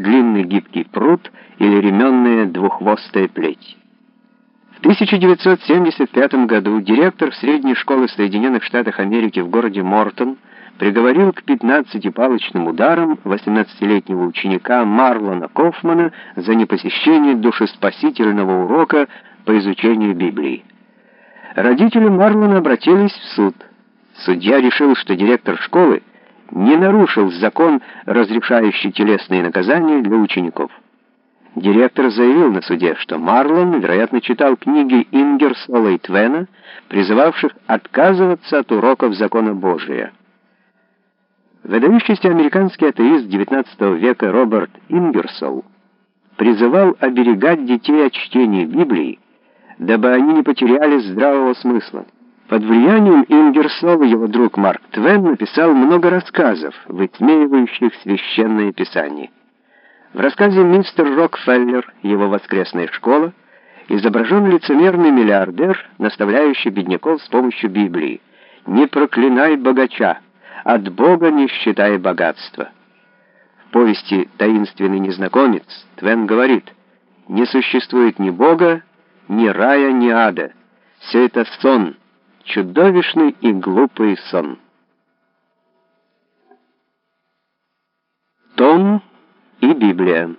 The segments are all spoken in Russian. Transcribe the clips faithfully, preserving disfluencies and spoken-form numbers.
длинный гибкий прут или ременная двуххвостая плеть. В тысяча девятьсот семьдесят пятом году директор средней школы Соединенных Штатов Америки в городе Мортон приговорил к пятнадцати палочным ударам восемнадцатилетнего ученика Марлона Кофмана за непосещение душеспасительного урока по изучению Библии. Родители Марлона обратились в суд. Судья решил, что директор школы не нарушил закон, разрешающий телесные наказания для учеников. Директор заявил на суде, что Марлон, вероятно, читал книги Ингерсола и Твена, призывавших отказываться от уроков закона Божия. Выдающийся американский атеист девятнадцатого века Роберт Ингерсол призывал оберегать детей от чтения Библии, дабы они не потеряли здравого смысла. Под влиянием Ингерсола его друг Марк Твен написал много рассказов, высмеивающих священное писание. В рассказе «Мистер Рокфеллер. Его воскресная школа» изображен лицемерный миллиардер, наставляющий бедняков с помощью Библии: «Не проклинай богача, от Бога не считай богатства». В повести «Таинственный незнакомец» Твен говорит: «Не существует ни Бога, ни рая, ни ада. Все это сон, чудовищный и глупый сон». Том и Библия.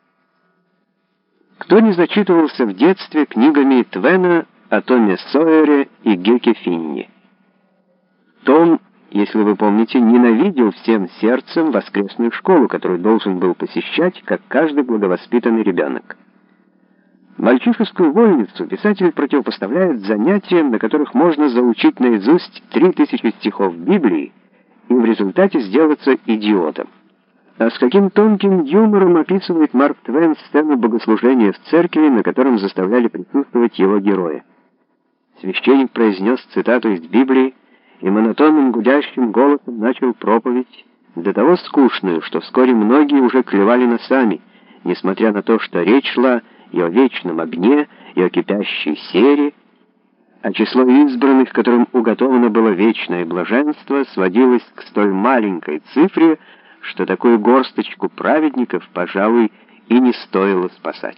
Кто не зачитывался в детстве книгами Твена о Томе Сойере и Геке Финни? Том, если вы помните, ненавидел всем сердцем воскресную школу, которую должен был посещать, как каждый благовоспитанный ребенок. Мальчишескую вольницу писатель противопоставляет занятиям, на которых можно заучить наизусть три тысячи стихов Библии и в результате сделаться идиотом. А с каким тонким юмором описывает Марк Твен сцену богослужения в церкви, на котором заставляли присутствовать его героя. Священник произнес цитату из Библии и монотонным гудящим голосом начал проповедь, до того скучную, что вскоре многие уже клевали носами, несмотря на то, что речь шла и о вечном огне, и о кипящей сере, а число избранных, которым уготовано было вечное блаженство, сводилось к столь маленькой цифре, что такую горсточку праведников, пожалуй, и не стоило спасать.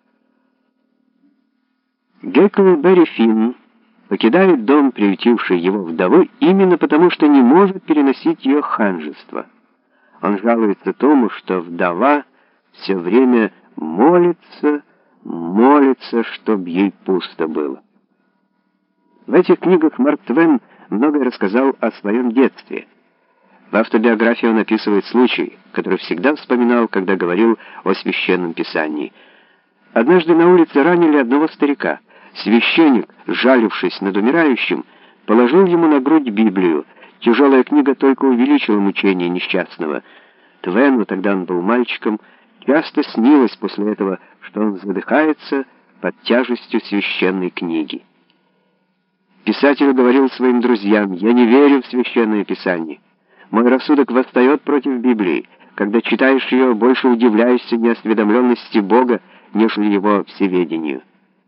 Геклберри Финн покидает дом, приютивший его вдовы, именно потому, что не может переносить ее ханжество. Он жалуется тому, что вдова все время молится, молится, чтоб ей пусто было. В этих книгах Марк Твен многое рассказал о своем детстве. В автобиографии он описывает случай, который всегда вспоминал, когда говорил о священном писании. Однажды на улице ранили одного старика. Священник, жалившись над умирающим, положил ему на грудь Библию. Тяжелая книга только увеличила мучения несчастного. Твену, тогда он был мальчиком, часто снилось после этого, что он задыхается под тяжестью священной книги. Писатель говорил своим друзьям: «Я не верю в священное писание. Мой рассудок восстает против Библии. Когда читаешь ее, больше удивляешься неосведомленности Бога, нежели его всеведению».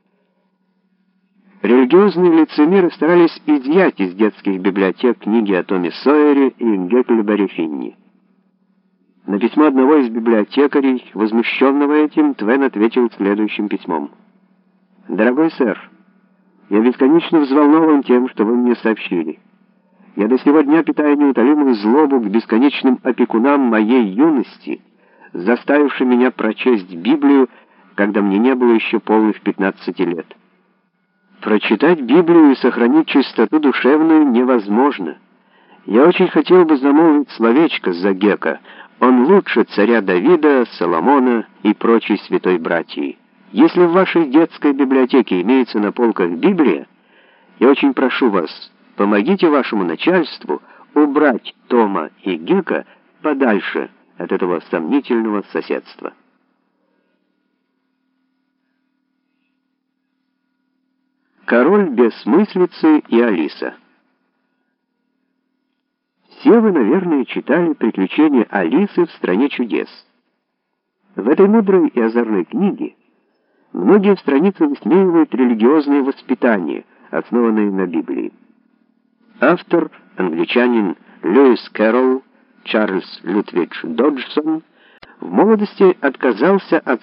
Религиозные лицемеры старались изъять из детских библиотек книги о Томе Сойере и Геклберри Финни. На письмо одного из библиотекарей, возмущенного этим, Твен ответил следующим письмом: «Дорогой сэр, я бесконечно взволнован тем, что вы мне сообщили. Я до сего дня питаю неутолимую злобу к бесконечным опекунам моей юности, заставившим меня прочесть Библию, когда мне не было еще полных пятнадцати лет. Прочитать Библию и сохранить чистоту душевную невозможно. Я очень хотел бы замолвить словечко за Гека. Он лучше царя Давида, Соломона и прочей святой братьи. Если в вашей детской библиотеке имеется на полках Библия, я очень прошу вас, помогите вашему начальству убрать Тома и Гека подальше от этого сомнительного соседства». Король бессмыслицы и Алиса. Все вы, наверное, читали «Приключения Алисы в стране чудес». В этой мудрой и озорной книге многие страницы высмеивают религиозное воспитание, основанное на Библии. Автор, англичанин Льюис Кэрролл, Чарльз Лютвидж Доджсон, В молодости отказался от